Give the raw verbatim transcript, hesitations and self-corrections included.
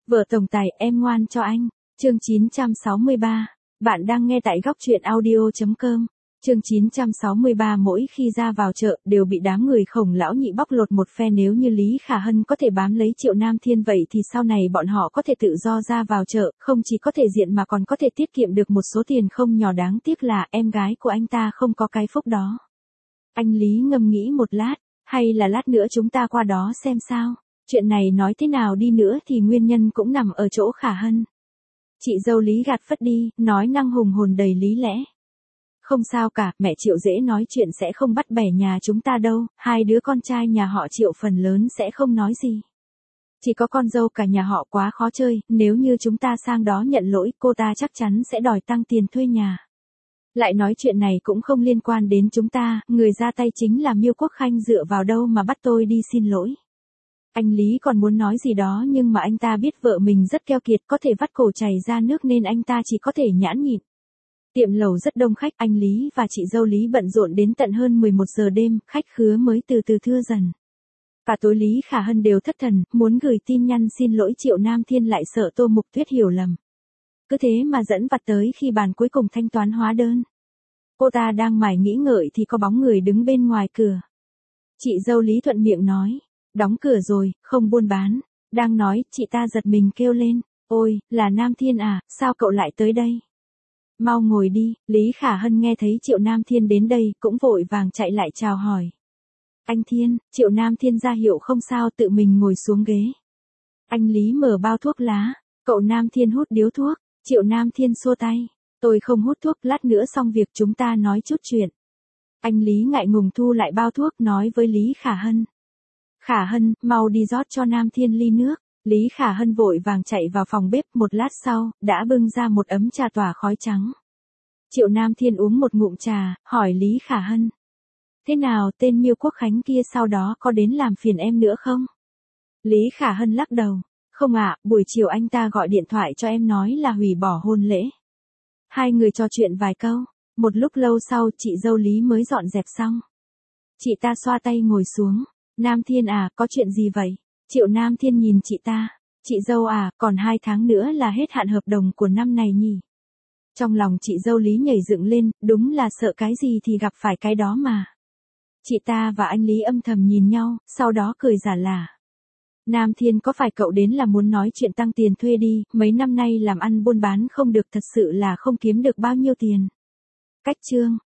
Vợ tổng tài, em ngoan cho anh. Chương chín trăm sáu mươi ba. Bạn đang nghe tại góc truyện audio chấm com. Chương chín trăm sáu mươi ba. Mỗi khi ra vào chợ, đều bị đám người Khổng lão nhị bóc lột một phe. Nếu như Lý Khả Hân có thể bám lấy Triệu Nam Thiên vậy thì sau này bọn họ có thể tự do ra vào chợ, không chỉ có thể diện mà còn có thể tiết kiệm được một số tiền không nhỏ. Đáng tiếc là em gái của anh ta không có cái phúc đó. Anh Lý ngâm nghĩ một lát, hay là lát nữa chúng ta qua đó xem sao. Chuyện này nói thế nào đi nữa thì nguyên nhân cũng nằm ở chỗ Khả Hân. Chị dâu Lý gạt phất đi, nói năng hùng hồn đầy lý lẽ. Không sao cả, mẹ Triệu dễ nói chuyện sẽ không bắt bẻ nhà chúng ta đâu, hai đứa con trai nhà họ Triệu phần lớn sẽ không nói gì. Chỉ có con dâu cả nhà họ quá khó chơi, nếu như chúng ta sang đó nhận lỗi, cô ta chắc chắn sẽ đòi tăng tiền thuê nhà. Lại nói chuyện này cũng không liên quan đến chúng ta, người ra tay chính là Miêu Quốc Khanh, dựa vào đâu mà bắt tôi đi xin lỗi. Anh Lý còn muốn nói gì đó nhưng mà anh ta biết vợ mình rất keo kiệt, có thể vắt cổ chảy ra nước nên anh ta chỉ có thể nhãn nhịn. Tiệm lẩu rất đông khách, anh Lý và chị dâu Lý bận rộn đến tận hơn mười một giờ đêm, khách khứa mới từ từ thưa dần. Cả tối Lý Khả Hân đều thất thần, muốn gửi tin nhắn xin lỗi Triệu Nam Thiên lại sợ Tô Mục Tuyết hiểu lầm. Cứ thế mà dẫn vặt tới khi bàn cuối cùng thanh toán hóa đơn. Cô ta đang mải nghĩ ngợi thì có bóng người đứng bên ngoài cửa. Chị dâu Lý thuận miệng nói, đóng cửa rồi, không buôn bán. Đang nói, chị ta giật mình kêu lên, ôi, là Nam Thiên à, sao cậu lại tới đây? Mau ngồi đi. Lý Khả Hân nghe thấy Triệu Nam Thiên đến đây, cũng vội vàng chạy lại chào hỏi. Anh Thiên. Triệu Nam Thiên ra hiệu không sao, tự mình ngồi xuống ghế. Anh Lý mở bao thuốc lá, cậu Nam Thiên hút điếu thuốc. Triệu Nam Thiên xua tay, tôi không hút thuốc, lát nữa xong việc chúng ta nói chút chuyện. Anh Lý ngại ngùng thu lại bao thuốc, nói với Lý Khả Hân. Khả Hân, mau đi rót cho Nam Thiên ly nước. Lý Khả Hân vội vàng chạy vào phòng bếp, một lát sau, đã bưng ra một ấm trà tỏa khói trắng. Triệu Nam Thiên uống một ngụm trà, hỏi Lý Khả Hân. Thế nào, tên Miêu Quốc Khánh kia sau đó có đến làm phiền em nữa không? Lý Khả Hân lắc đầu. Không ạ, buổi chiều anh ta gọi điện thoại cho em nói là hủy bỏ hôn lễ. Hai người trò chuyện vài câu, một lúc lâu sau chị dâu Lý mới dọn dẹp xong. Chị ta xoa tay ngồi xuống. Nam Thiên à, có chuyện gì vậy? Triệu Nam Thiên nhìn chị ta. Chị dâu à, còn hai tháng nữa là hết hạn hợp đồng của năm này nhỉ? Trong lòng chị dâu Lý nhảy dựng lên, đúng là sợ cái gì thì gặp phải cái đó mà. Chị ta và anh Lý âm thầm nhìn nhau, sau đó cười giả lả. Nam Thiên, có phải cậu đến là muốn nói chuyện tăng tiền thuê đi, mấy năm nay làm ăn buôn bán không được, thật sự là không kiếm được bao nhiêu tiền. Cách chương.